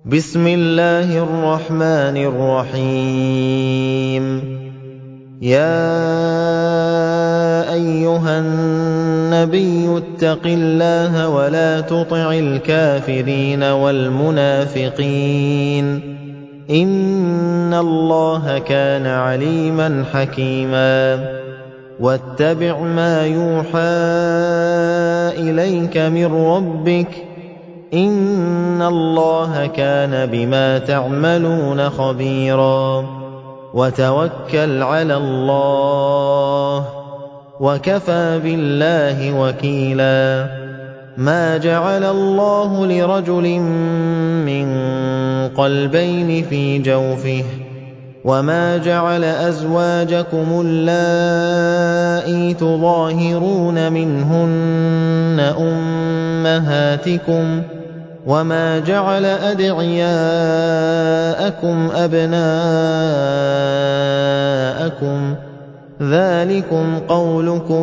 بسم الله الرحمن الرحيم يا أيها النبي اتق الله ولا تطع الكافرين والمنافقين إن الله كان عليما حكيما واتبع ما يوحى إليك من ربك إن الله كان بما تعملون خبيرا وتوكل على الله وكفى بالله وكيلا ما جعل الله لرجل من قلبين في جوفه وما جعل أزواجكم اللائي تظاهرون منهن أمهاتكم وما جعل أدعياءكم أبناءكم ذلكم قولكم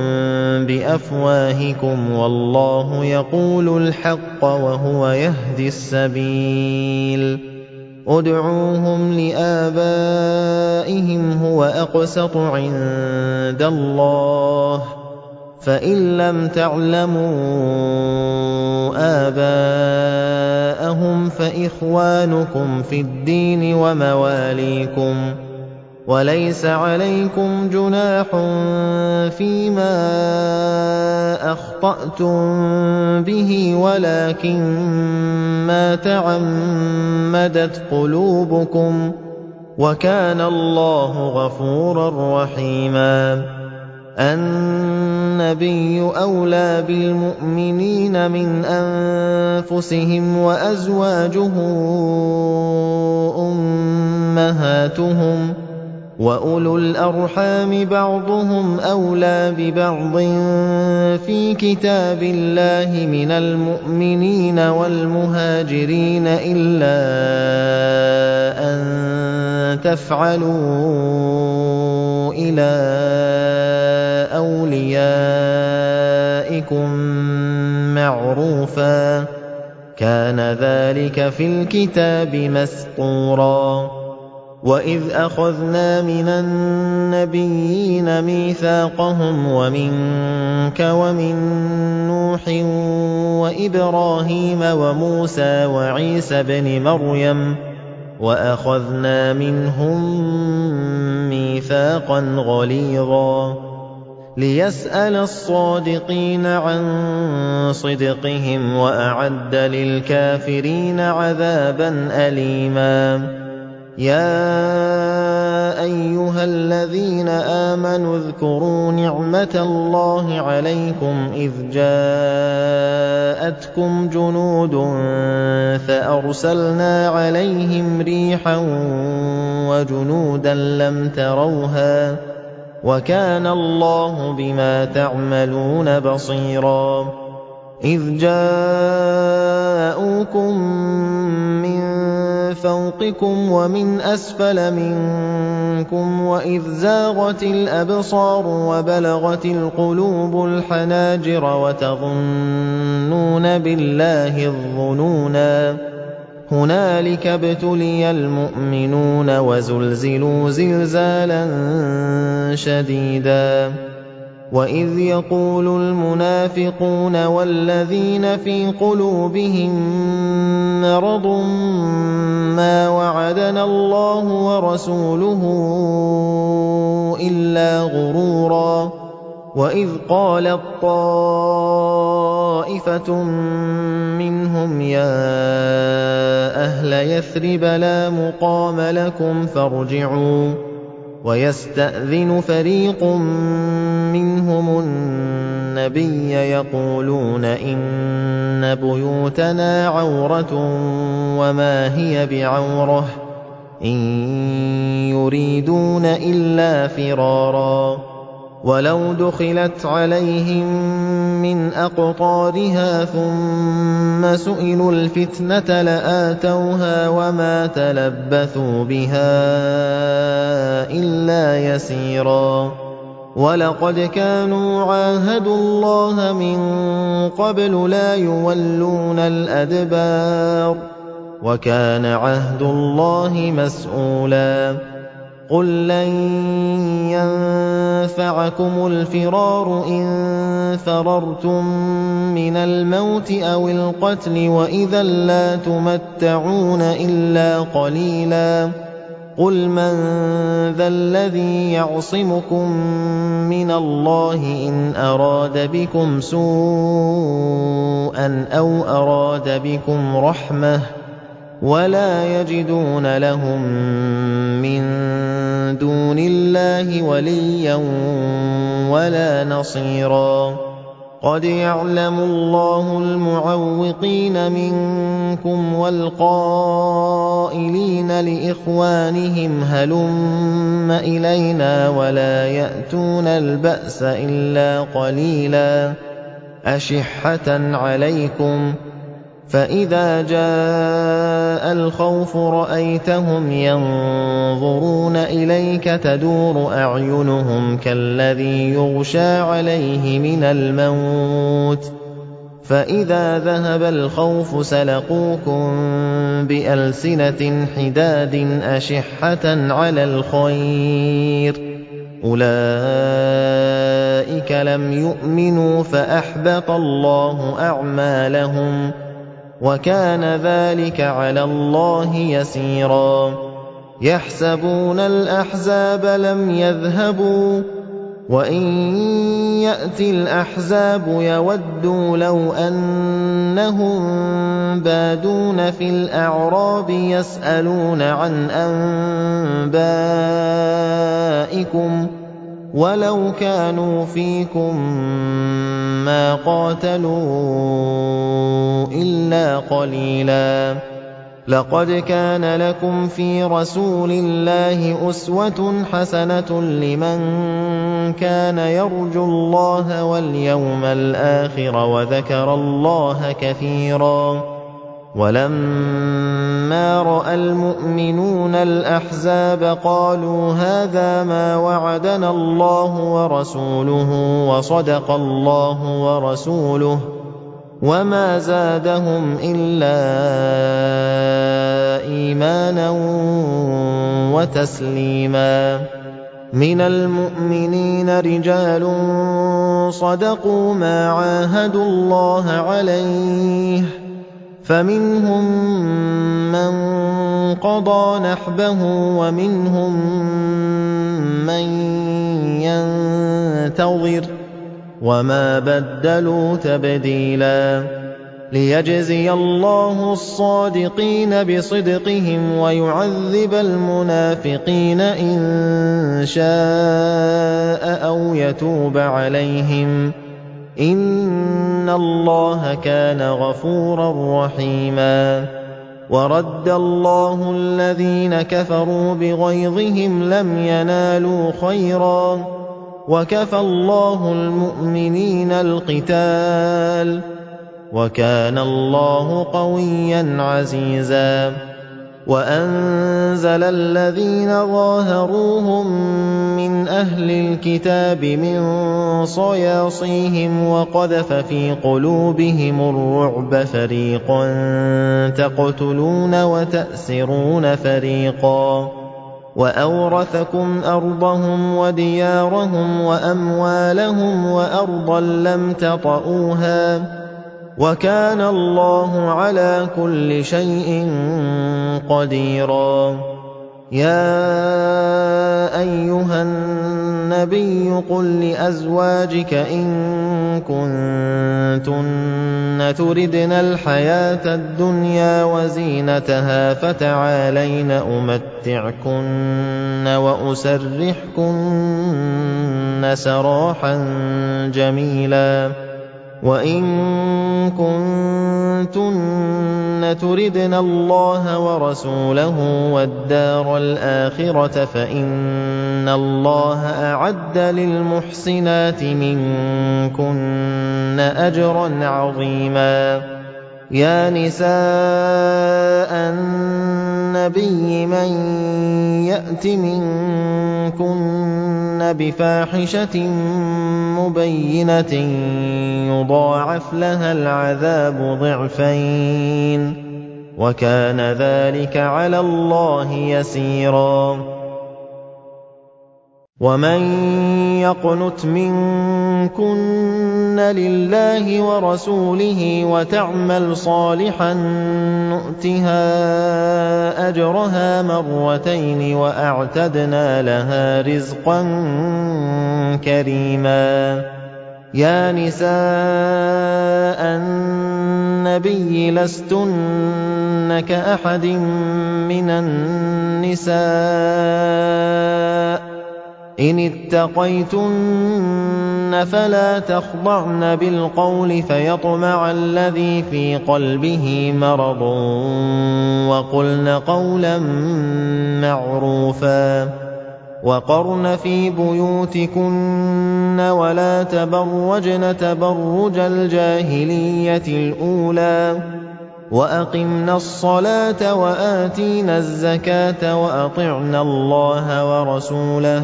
بأفواهكم والله يقول الحق وهو يهدي السبيل ادعوهم لآبائهم هو أقسط عند الله فإن لم تعلموا آباءهم فإخوانكم في الدين ومواليكم وليس عليكم جناح فيما أخطأتم به ولكن ما تعمدت قلوبكم وكان الله غفورا رحيما النبي أولى بالمؤمنين من أنفسهم وأزواجه أمهاتهم وأولو الأرحام بعضهم أولى ببعض في كتاب الله من المؤمنين والمهاجرين إلا أن تفعلوا إلى أوليائكم معروفا كان ذلك في الكتاب مسطورا وإذ أخذنا من النبيين ميثاقهم ومنك ومن نوح وإبراهيم وموسى وعيسى بن مريم وأخذنا منهم ميثاقا غليظا ليسأل الصادقين عن صدقهم وأعد للكافرين عذابا أليما يا أيها الذين آمنوا اذكروا نعمة الله عليكم إذ جاءتكم جنود فأرسلنا عليهم ريحا وجنودا لم تروها وكان الله بما تعملون بصيرا إذ جاءوكم من فوقكم ومن أسفل منكم وإذ زاغت الأبصار وبلغت القلوب الحناجر وتظنون بالله الظنونا هنالك ابتلي المؤمنون وزلزلوا زلزالا شديدا وإذ يقول المنافقون والذين في قلوبهم مرض ما وعدنا الله ورسوله إلا غرورا وإذ قالت طائفة منهم يا أهل يثرب لا مقام لكم فارجعوا ويستأذن فريق منهم النبي يقولون إن بيوتنا عورة وما هي بعورة إن يريدون إلا فرارا ولو دخلت عليهم من أقطارها ثم سئلوا الفتنة لآتوها وما تلبثوا بها إلا يسيرا وَلَقَدْ كَانُوا عَاهَدُوا اللَّهَ مِن قَبْلُ لَا يُوَلُّونَ الْأَدْبَارَ وَكَانَ عَهْدُ اللَّهِ مَسْئُولًا قُل لَّن يَنفَعَكُمُ الْفِرَارُ إِن فَرَرْتُم مِّنَ الْمَوْتِ أَوِ الْقَتْلِ وَإِذًا لَّا تُمَتَّعُونَ إِلَّا قَلِيلًا قُلْ مَن ذَا الَّذِي يَعْصِمُكُم مِّنَ اللَّهِ إِنْ أَرَادَ بِكُمْ سُوءًا أَوْ أَرَادَ بِكُمْ رَحْمَةً وَلَا يَجِدُونَ لَهُم مِّن دُونِ اللَّهِ وَلِيًّا وَلَا نَصِيرًا قَدْ يَعْلَمُ اللَّهُ الْمُعَوِّقِينَ مِنكُمْ وَالْقَائِلِينَ لِإِخْوَانِهِمْ هَلُمَّ إِلَيْنَا وَلَا يَأْتُونَ الْبَأْسَ إِلَّا قَلِيلًا أَشِحَّةً عَلَيْكُمْ فَإِذَا جَاءَ الْخَوْفُ رَأَيْتَهُمْ يَنظُرُونَ إِلَيْكَ تَدُورُ أَعْيُنُهُمْ كَالَّذِي يُغْشَىٰ عَلَيْهِ مِنَ الْمَوْتِ فَإِذَا ذَهَبَ الْخَوْفُ سَلَقُوكُم بِأَلْسِنَةٍ حِدَادٍ أَشِحَّةً عَلَى الْخَيْرِ أُولَٰئِكَ لَمْ يُؤْمِنُوا فَأَحْبَطَ اللَّهُ أَعْمَالَهُمْ وَكَانَ ذَٰلِكَ عَلَى اللَّهِ يَسِيرًا يَحْسَبُونَ الْأَحْزَابَ لَمْ يَذْهَبُوا وَإِن يَأْتِ الْأَحْزَابُ يَوَدُّوا لَوْ أَنَّهُم بَادُونَ فِي الْأَعْرَابِ يَسْأَلُونَ عَنْ أَنبَائِكُمْ وَلَوْ كَانُوا فِيكُم مَّا قَاتَلُوا إِلَّا قَلِيلًا لَقَدْ كَانَ لَكُمْ فِي رَسُولِ اللَّهِ أُسْوَةٌ حَسَنَةٌ لِّمَن كَانَ يَرْجُو اللَّهَ وَالْيَوْمَ الْآخِرَ وَذَكَرَ اللَّهَ كَثِيرًا وَلَمَّا رَأَى الْمُؤْمِنُونَ الْأَحْزَابَ قَالُوا هَٰذَا مَا وَعَدَنَا اللَّهُ وَرَسُولُهُ وَصَدَقَ اللَّهُ وَرَسُولُهُ وَمَا زَادَهُمْ إِلَّا إِيمَانًا وَتَسْلِيمًا مِنَ الْمُؤْمِنِينَ رِجَالٌ صَدَقُوا مَا عَاهَدُوا اللَّهَ عَلَيْهِ فَمِنْهُم مَّن قَضَىٰ نَحْبَهُ وَمِنْهُم مَّن يَنتَظِرُ وَمَا بَدَّلُوا تَبْدِيلًا لِيَجْزِيَ اللَّهُ الصَّادِقِينَ بِصِدْقِهِمْ وَيُعَذِّبَ الْمُنَافِقِينَ إِن شَاءَ أَوْ يَتُوبَ عَلَيْهِمْ إِنَّ اللَّهَ كَانَ غَفُورًا رَّحِيمًا وَرَدَّ اللَّهُ الَّذِينَ كَفَرُوا بِغَيْظِهِمْ لَمْ يَنَالُوا خَيْرًا وَكَفَى اللَّهُ الْمُؤْمِنِينَ الْقِتَالَ وَكَانَ اللَّهُ قَوِيًّا عَزِيزًا وَأَنزَلَ الَّذِينَ ظَاهَرُوهُم مِّنْ أَهْلِ الْكِتَابِ مِن صَيَاصِيهِمْ وَقَذَفَ فِي قُلُوبِهِمُ الرُّعْبَ فَرِيقًا تَقْتُلُونَ وَتَأْسِرُونَ فَرِيقًا وَأَوْرَثَكُمْ أَرْضَهُمْ وَدِيَارَهُمْ وَأَمْوَالَهُمْ وَأَرْضًا لَّمْ تَطَئُوهَا وَكَانَ اللَّهُ عَلَىٰ كُلِّ شَيْءٍ قَدِيرًا يَا أَيُّهَا النَّبِيُّ قُل لِّأَزْوَاجِكَ إِن كُنتُنَّ تُرِدْنَ الْحَيَاةَ الدُّنْيَا وَزِينَتَهَا فَتَعَالَيْنَ أُمَتِّعْكُنَّ وَأُسَرِّحْكُنَّ سَرَاحًا جَمِيلًا وَإِن كُنتُنَّ تُرِدْنَ اللَّهَ وَرَسُولَهُ وَالدَّارَ الْآخِرَةَ فَإِنَّ اللَّهَ أَعَدَّ لِلْمُحْسِنَاتِ مِنكُنَّ أَجْرًا عَظِيمًا يَا نِسَاءَ النَّبِيِّ مَن يَأْتِ مِنكُنَّ بِفَاحِشَةٍ مُّبَيِّنَةٍ يُضَاعَفْ لَهَا الْعَذَابُ ضِعْفَيْنِ وَكَانَ ذَلِكَ عَلَى اللَّهِ يَسِيرًا وَمَن يَقْنُتْ مِنكُنَّ لِلَّهِ وَرَسُولِهِ وَتَعْمَلْ صَالِحًا نُؤْتِهَا أَجْرَهَا مَرَّتَيْنِ وَأَعْتَدْنَا لَهَا رِزْقًا كَرِيمًا يَا نِسَاءَ النَّبِيِّ لَسْتُنَّ كَأَحَدٍ مِّنَ النِّسَاءِ إِنِ اتَّقَيْتُنَّ فَلَا تَخْضَعْنَ بِالْقَوْلِ فَيَطْمَعَ الَّذِي فِي قَلْبِهِ مَرَضٌ وَقُلْنَ قَوْلًا مَّعْرُوفًا وَقَرْنَ فِي بُيُوتِكُنَّ وَلَا تَبَرَّجْنَ تَبَرُّجَ الْجَاهِلِيَّةِ الْأُولَىٰ وَأَقِمْنَا الصَّلَاةَ وَآتِينَا الزَّكَاةَ وَأَطِعْنَا اللَّهَ وَرَسُولَهُ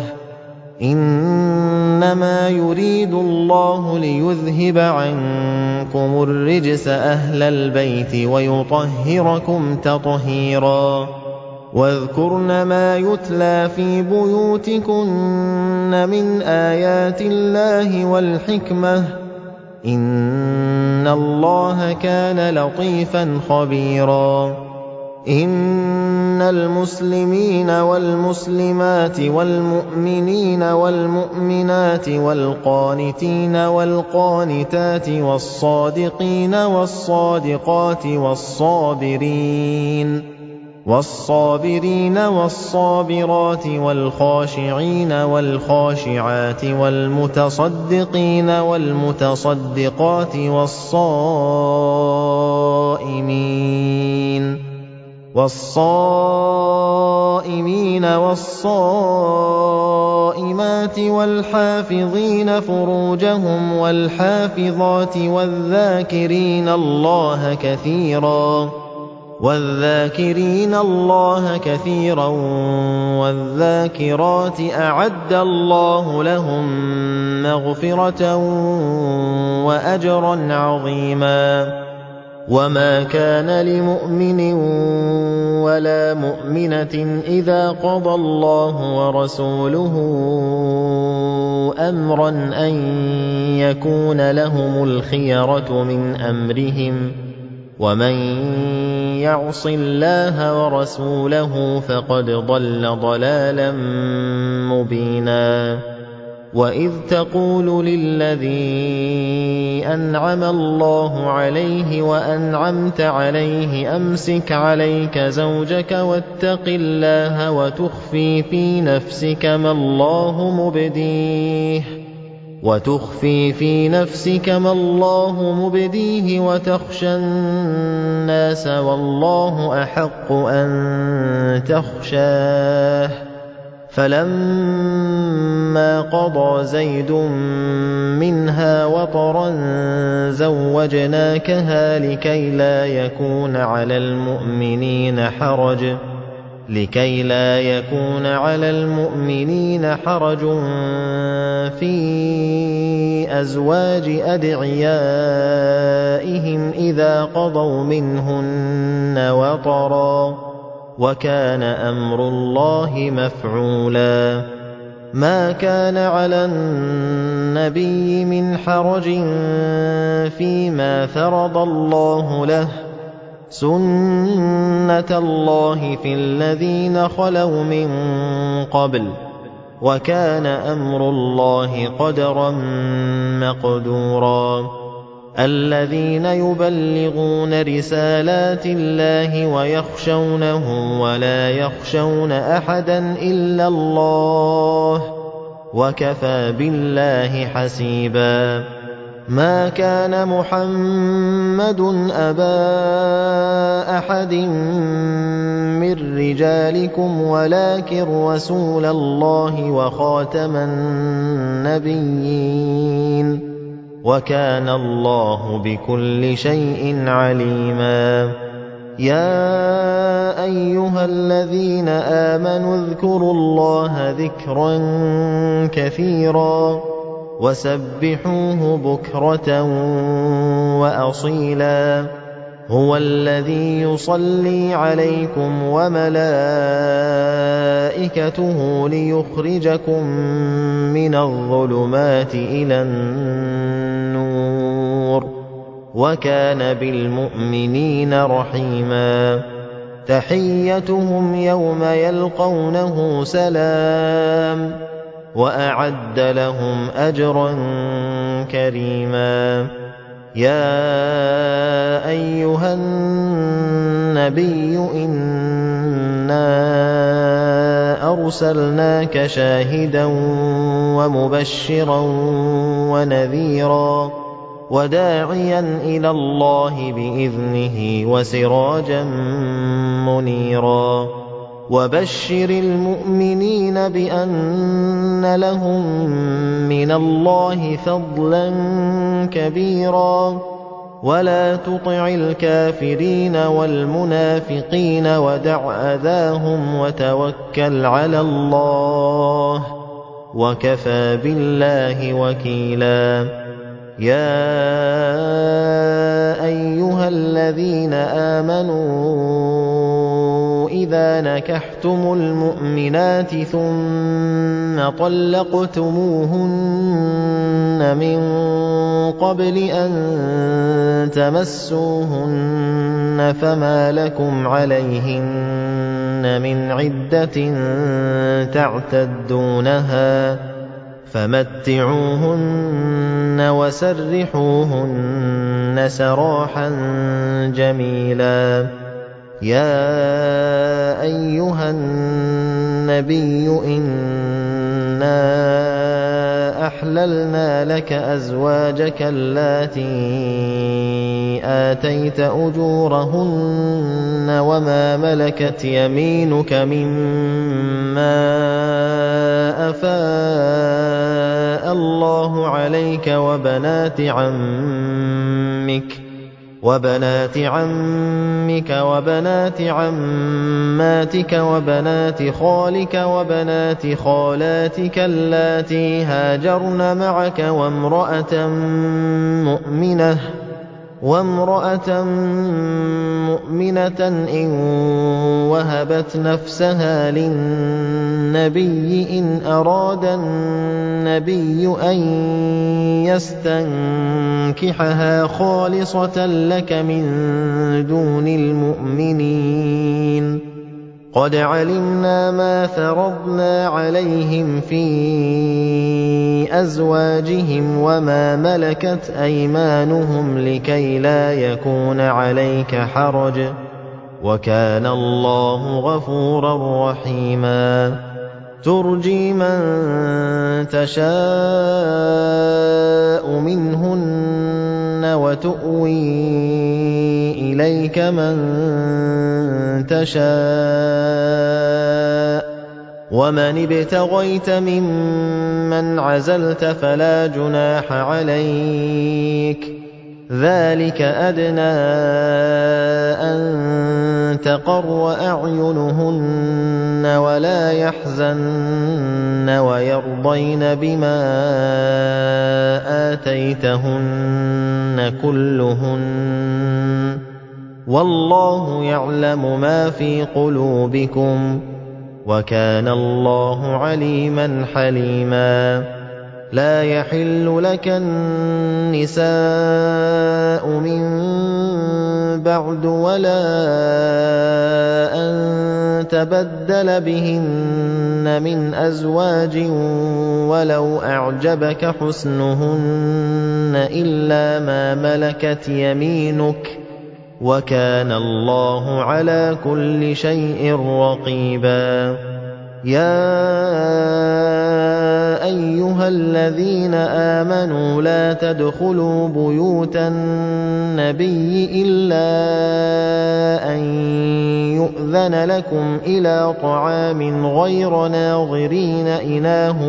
إِنَّمَا يُرِيدُ اللَّهُ لِيُذْهِبَ عَنكُمُ الرِّجْسَ أَهْلَ الْبَيْتِ وَيُطَهِّرَكُمْ تَطْهِيرًا وَاذْكُرْنَ مَا يُتْلَىٰ فِي بُيُوتِكُنَّ مِنْ آيَاتِ اللَّهِ وَالْحِكْمَةِ ۚ إِنَّ اللَّهَ كَانَ لَطِيفًا خَبِيرًا إِنَّ الْمُسْلِمِينَ وَالْمُسْلِمَاتِ وَالْمُؤْمِنِينَ وَالْمُؤْمِنَاتِ وَالْقَانِتِينَ وَالْقَانِتَاتِ وَالصَّادِقِينَ وَالصَّادِقَاتِ وَالصَّابِرِينَ وَالصَّابِرَاتِ وَالْخَاشِعِينَ وَالْخَاشِعَاتِ وَالْمُتَصَدِّقِينَ وَالْمُتَصَدِّقَاتِ وَالصَّائِمِينَ وَالصَّائِمَاتِ وَالْحَافِظِينَ فُرُوجَهُمْ وَالْحَافِظَاتِ وَالذَّاكِرِينَ اللَّهَ كَثِيرًا وَالذَّاكِرَاتِ أَعَدَّ اللَّهُ لَهُم مَّغْفِرَةً وَأَجْرًا عَظِيمًا وَمَا كَانَ لِمُؤْمِنٍ وَلَا مُؤْمِنَةٍ إِذَا قَضَى اللَّهُ وَرَسُولُهُ أَمْرًا أَن يَكُونَ لَهُمُ الْخِيَرَةُ مِنْ أَمْرِهِمْ ۗ وَمَن يَعْصِ اللَّهَ وَرَسُولَهُ فَقَدْ ضَلَّ ضَلَالًا مُّبِينًا وَإِذْ تَقُولُ لِلَّذِي أَنْعَمَ اللَّهُ عَلَيْهِ وَأَنْعَمْتَ عَلَيْهِ أَمْسِكْ عَلَيْكَ زَوْجَكَ وَاتَّقِ اللَّهَ وَتُخْفِي فِي نَفْسِكَ مَا اللَّهُ مُبْدِيهِ وَتَخْشَى النَّاسَ وَاللَّهُ أَحَقُّ أَن تَخْشَاهُ فَلَمَّا قَضَىٰ زَيْدٌ مِّنْهَا وَطَرًا زَوَّجْنَاكَهَا لِكَيْ لَا يَكُونَ عَلَى الْمُؤْمِنِينَ حَرَجٌ فِي أَزْوَاجِ أَدْعِيَائِهِمْ إِذَا قَضَوْا مِنْهُنَّ وَطَرًا ۚ وَكَانَ أَمْرُ اللَّهِ مَفْعُولًا مَا كَانَ عَلَى النَّبِيِّ مِنْ حَرَجٍ فِيمَا فَرَضَ اللَّهُ لَهُ ۚ سُنَّةَ اللَّهِ فِي الَّذِينَ خَلَوْا مِن قَبْلُ ۚ وَكَانَ أَمْرُ اللَّهِ قَدَرًا مَّقْدُورًا الَّذِينَ يُبَلِّغُونَ رِسَالَاتِ اللَّهِ وَيَخْشَوْنَهُ وَلَا يَخْشَوْنَ أَحَدًا إِلَّا اللَّهَ ۗ وَكَفَىٰ بِاللَّهِ حَسِيبًا مَا كَانَ مُحَمَّدٌ أَبَا أَحَدٍ مِّن رِّجَالِكُمْ وَلَٰكِن رَّسُولَ اللَّهِ وَخَاتَمَ النَّبِيِّينَ وَكَانَ اللَّهُ بِكُلِّ شَيْءٍ عَلِيمًا يَا أَيُّهَا الَّذِينَ آمَنُوا اذْكُرُوا اللَّهَ ذِكْرًا كَثِيرًا وَسَبِّحُوهُ بُكْرَةً وَأَصِيلًا هُوَ الَّذِي يُصَلِّي عَلَيْكُمْ وَمَلَائِكَتُهُ لِيُخْرِجَكُم مِّنَ الظُّلُمَاتِ إِلَى النُّورِ ۚ وَكَانَ بِالْمُؤْمِنِينَ رَحِيمًا تَحِيَّتُهُمْ يَوْمَ يَلْقَوْنَهُ سَلَامٌ ۚ وَأَعَدَّ لَهُمْ أَجْرًا كَرِيمًا يَا أَيُّهَا النَّبِيُّ إِنَّا أَرْسَلْنَاكَ شَاهِدًا وَمُبَشِّرًا وَنَذِيرًا وَدَاعِيًا إِلَى اللَّهِ بِإِذْنِهِ وَسِرَاجًا مُّنِيرًا وَبَشِّرِ الْمُؤْمِنِينَ بِأَنَّ لَهُم مِّنَ اللَّهِ فَضْلًا كَبِيرًا وَلَا تُطِعِ الْكَافِرِينَ وَالْمُنَافِقِينَ وَدَعْ أَذَاهُمْ وَتَوَكَّلْ عَلَى اللَّهِ ۚ وَكَفَىٰ بِاللَّهِ وَكِيلًا يَا أَيُّهَا الَّذِينَ آمَنُوا إِذَا نَكَحْتُمُ الْمُؤْمِنَاتِ ثُمَّ طَلَّقْتُمُوهُنَّ مِن قَبْلِ أَن تَمَسُّوهُنَّ فَمَا لَكُمْ عَلَيْهِنَّ مِنْ عِدَّةٍ تَعْتَدُّونَهَا فَمَتِّعُوهُنَّ وَسَرِّحُوهُنَّ سَرَاحًا جَمِيلًا يَا أَيُّهَا النَّبِيُّ إِنَّا أَحْلَلْنَا لَكَ أَزْوَاجَكَ اللَّاتِي آتَيْتَ أُجُورَهُنَّ وَمَا مَلَكَتْ يَمِينُكَ مِمَّا أَفَاءَ اللَّهُ عَلَيْكَ وَبَنَاتِ عَمِّكَ وَبَنَاتِ عَمَّاتِكَ وَبَنَاتِ خَالِكَ وَبَنَاتِ خَالَاتِكَ اللَّاتِي هَاجَرْنَ مَعَكَ وَامْرَأَةً مُّؤْمِنَةً إِن وَهَبَتْ نَفْسَهَا لِلنَّبِيِّ إِنْ أَرَادَ النَّبِيُّ أَن يَسْتَنكِحَهَا خَالِصَةً لَّكَ مِن دُونِ الْمُؤْمِنِينَ ۗ قَدْ عَلِمْنَا مَا فَرَضْنَا عَلَيْهِمْ فِي أَزْوَاجِهِمْ وَمَا مَلَكَتْ أَيْمَانُهُمْ لِكَيْ لَا يَكُونَ عَلَيْكَ حَرَجٌ ۗ وَكَانَ اللَّهُ غَفُورًا رَّحِيمًا تُرْجِي مَن تَشَاءُ مِنْهُنَّ وَتُؤْوِي إِلَيْكَ مَن تَشَاءُ ۖ وَمَنِ ابْتَغَيْتَ مِمَّنْ عَزَلْتَ فَلَا جُنَاحَ عَلَيْكَ ۚ ذَٰلِكَ أَدْنَىٰ أَن تَقَرَّ أَعْيُنُهُنَّ وَلَا يَحْزَنَّ وَيَرْضَيْنَ بِمَا آتَيْتَهُنَّ كُلُّهُنَّ ۚ وَاللَّهُ يَعْلَمُ مَا فِي قُلُوبِكُمْ ۚ وَكَانَ اللَّهُ عَلِيمًا حَلِيمًا لَا يَحِلُّ لَكَ النِّسَاءُ مِن بَعْدُ وَلَا أَن تَبَدَّلَ بِهِنَّ مِنْ أَزْوَاجٍ وَلَوْ أَعْجَبَكَ حُسْنُهُنَّ إِلَّا مَا مَلَكَتْ يَمِينُكَ ۗ وَكَانَ اللَّهُ عَلَىٰ كُلِّ شَيْءٍ رَّقِيبًا يَا أَيُّهَا الَّذِينَ آمَنُوا لَا تَدْخُلُوا بُيُوتَ النَّبِيِّ إِلَّا أَن يُؤْذَنَ لَكُمْ إِلَىٰ طَعَامٍ غَيْرَ نَاظِرِينَ إِنَاهُ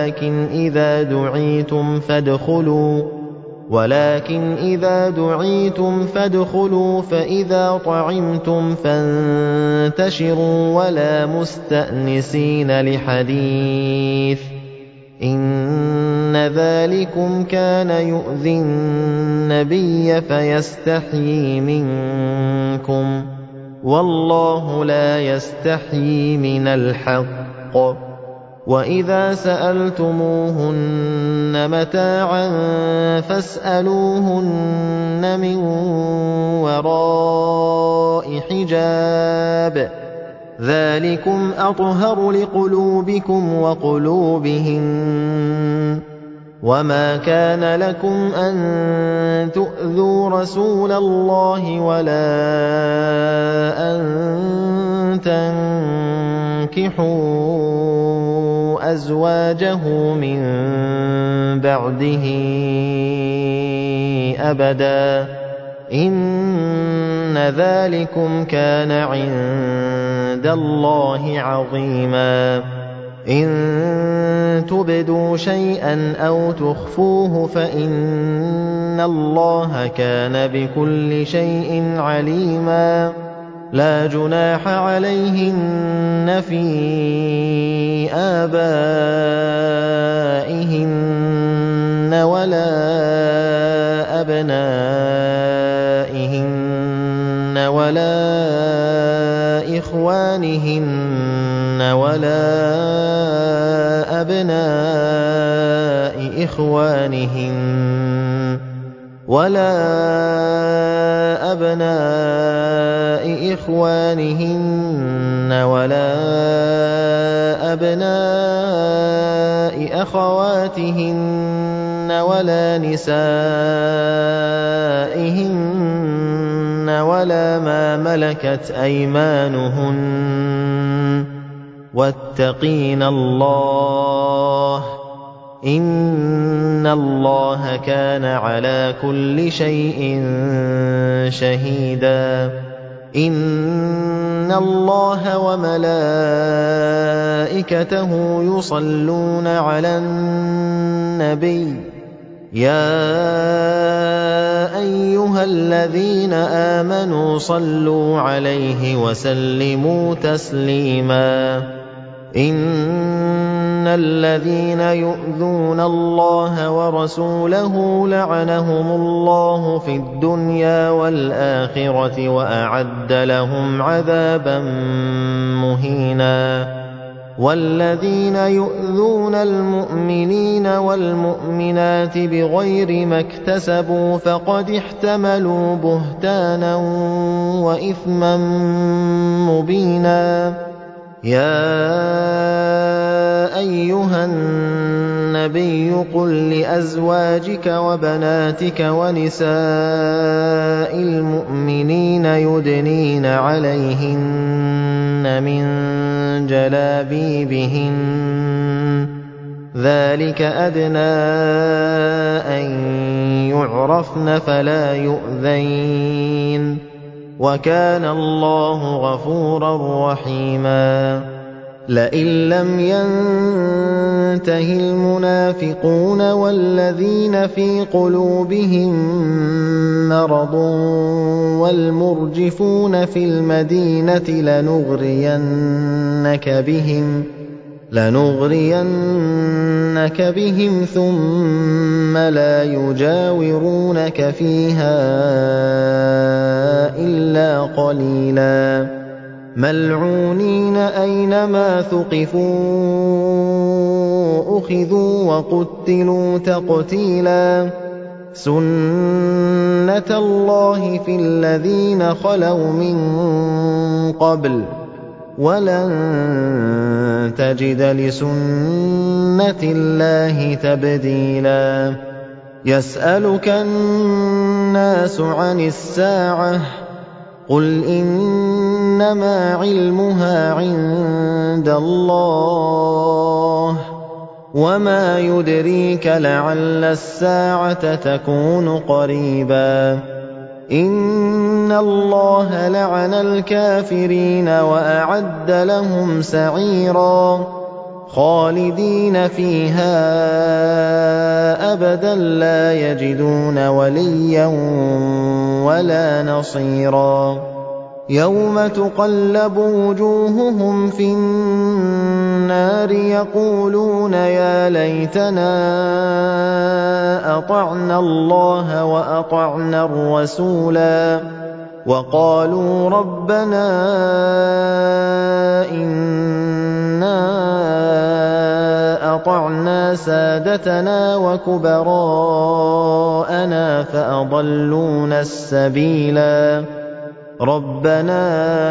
وَلَٰكِنْ إِذَا دُعِيتُمْ فَادْخُلُوا فَإِذَا طَعِمْتُمْ فَانتَشِرُوا وَلَا مُسْتَأْنِسِينَ لِحَدِيثٍ ۚ إِنَّ ذَٰلِكُمْ كَانَ يُؤْذِي النَّبِيَّ فَيَسْتَحْيِي مِنكُمْ ۖ وَاللَّهُ لَا يَسْتَحْيِي مِنَ الْحَقِّ ۚ وَإِذَا سَأَلْتُمُوهُنَّ مَتَاعًا فَاسْأَلُوهُنَّ مِن وَرَاءِ حِجَابٍ ۚ ذَٰلِكُمْ أَطْهَرُ لِقُلُوبِكُمْ وَقُلُوبِهِنَّ ۚ وَمَا كَانَ لَكُمْ أَن تُؤْذُوا رَسُولَ اللَّهِ وَلَا أَن تَنكِحُوا أَزْوَاجَهُ مِن بَعْدِهِ أَبَدًا ۚ إِنَّ ذَٰلِكُمْ كَانَ عِندَ اللَّهِ عَظِيمًا. إِن تُبْدُوا شَيْئًا أَوْ تُخْفُوهُ فَإِنَّ اللَّهَ كَانَ بِكُلِّ شَيْءٍ عَلِيمًا. لَا جُنَاحَ عَلَيْهِنَّ فِي آبَائِهِنَّ وَلَا أَبْنَائِهِنَّ وَلَا إِخْوَانِهِنَّ وَلَا أَبْنَاءِ إِخْوَانِهِنَّ وَلَا أَبْنَاءِ أَخَوَاتِهِنَّ وَلَا نِسَائِهِنَّ وَلَا مَا مَلَكَتْ أَيْمَانُهُنَّ ۗ وَاتَّقِينَ اللَّهَ ۚ إِنَّ اللَّهَ كَانَ عَلَىٰ كُلِّ شَيْءٍ شَهِيدًا. إِنَّ اللَّهَ وَمَلَائِكَتَهُ يُصَلُّونَ عَلَى النَّبِيِّ ۚ يَا أَيُّهَا الَّذِينَ آمَنُوا صَلُّوا عَلَيْهِ وَسَلِّمُوا تَسْلِيمًا. إِنَّ الَّذِينَ يُؤْذُونَ اللَّهَ وَرَسُولَهُ لَعَنَهُمُ اللَّهُ فِي الدُّنْيَا وَالْآخِرَةِ وَأَعَدَّ لَهُمْ عَذَابًا مُّهِينًا. وَالَّذِينَ يُؤْذُونَ الْمُؤْمِنِينَ وَالْمُؤْمِنَاتِ بِغَيْرِ مَا اكْتَسَبُوا فَقَدِ احْتَمَلُوا بُهْتَانًا وَإِثْمًا مُّبِينًا. يَا أَيُّهَا النَّبِيُّ قُل لِّأَزْوَاجِكَ وَبَنَاتِكَ وَنِسَاءِ الْمُؤْمِنِينَ يُدْنِينَ عَلَيْهِنَّ مِن جَلَابِيبِهِنَّ ۚ ذَٰلِكَ أَدْنَىٰ أَن يُعْرَفْنَ فَلَا يُؤْذَيْنَ ۗ وَكَانَ اللَّهُ غَفُورًا رَّحِيمًا. لَئِن لَّمْ يَنتَهِ الْمُنَافِقُونَ وَالَّذِينَ فِي قُلُوبِهِم مَّرَضٌ وَالْمُرْجِفُونَ فِي الْمَدِينَةِ لَنُغْرِيَنَّكَ بِهِمْ ثُمَّ لَا يُجَاوِرُونَكَ فِيهَا إِلَّا قَلِيلًا مَّلْعُونِينَ أَيْنَمَا ثُقِفُوا أُخِذُوا وَقُتِّلُوا تَقْتِيلًا. سُنَّتَ اللَّهِ فِي الَّذِينَ خَلَوْا مِن قَبْلُ ۖ وَلَن تَجِدَ لِسُنَّةِ اللَّهِ تَبْدِيلًا. يَسْأَلُكَ النَّاسُ عَنِ السَّاعَةِ ۖ قُلْ إِنَّمَا عِلْمُهَا عِندَ اللَّهِ ۚ وَمَا يُدْرِيكَ لَعَلَّ السَّاعَةَ تَكُونُ قَرِيبًا. إِنَّ اللَّهَ لَعَنَ الْكَافِرِينَ وَأَعَدَّ لَهُمْ سَعِيرًا خَالِدِينَ فِيهَا أَبَدًا لَّا يَجِدُونَ وَلِيًّا وَلَا نَصِيرًا. يَوْمَ تُقَلَّبُ وُجُوهُهُمْ فِي النَّارِ يَقُولُونَ يَا لَيْتَنَا أَطَعْنَا اللَّهَ وَأَطَعْنَا الرَّسُولَا وَقَالُوا رَبَّنَا إِنَّا أَطَعْنَا سَادَتَنَا وَكُبَرَاءَنَا فَأَضَلُّونَا السَّبِيلَا رَبَّنَا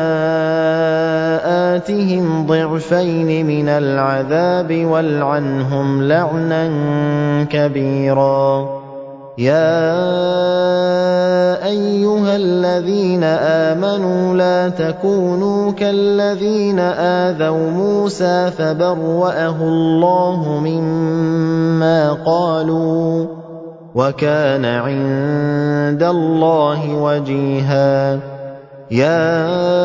آتِهِمْ ضِعْفَيْنِ مِنَ الْعَذَابِ وَالْعَنْهُمْ لَعْنًا كَبِيرًا يَا أَيُّهَا الَّذِينَ آمَنُوا لَا تَكُونُوا كَالَّذِينَ آذَوْا مُوسَىٰ فَبَرَّأَهُ اللَّهُ مِمَّا قَالُوا وَكَانَ عِندَ اللَّهِ وَجِيهًا يَا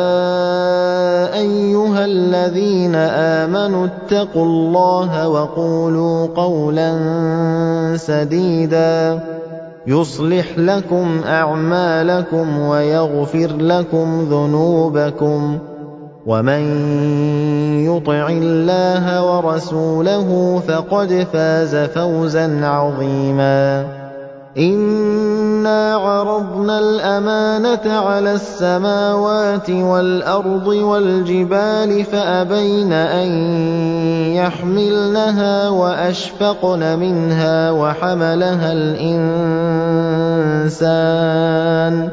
أَيُّهَا الَّذِينَ آمَنُوا اتَّقُوا اللَّهَ وَقُولُوا قَوْلًا سَدِيدًا يُصْلِحْ لَكُمْ أَعْمَالَكُمْ وَيَغْفِرْ لَكُمْ ذُنُوبَكُمْ وَمَن يُطِعِ اللَّهَ وَرَسُولَهُ فَقَدْ فَازَ فَوْزًا عَظِيمًا إِنَّا عَرَضْنَا الْأَمَانَةَ عَلَى السَّمَاوَاتِ وَالْأَرْضِ وَالْجِبَالِ فَأَبَيْنَ أَن يَحْمِلْنَهَا وَأَشْفَقْنَ مِنْهَا وَحَمَلَهَا الْإِنسَانُ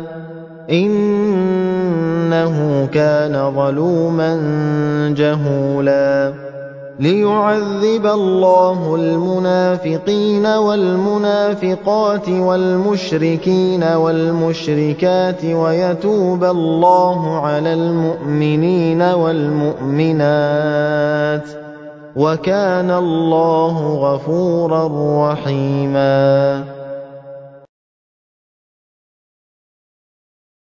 إِنَّهُ كَانَ ظَلُومًا جَهُولًا لِيُعَذِّبَ اللَّهُ الْمُنَافِقِينَ وَالْمُنَافِقَاتِ وَالْمُشْرِكِينَ وَالْمُشْرِكَاتِ وَيَتُوبَ اللَّهُ عَلَى الْمُؤْمِنِينَ وَالْمُؤْمِنَاتِ وَكَانَ اللَّهُ غَفُورًا رَّحِيمًا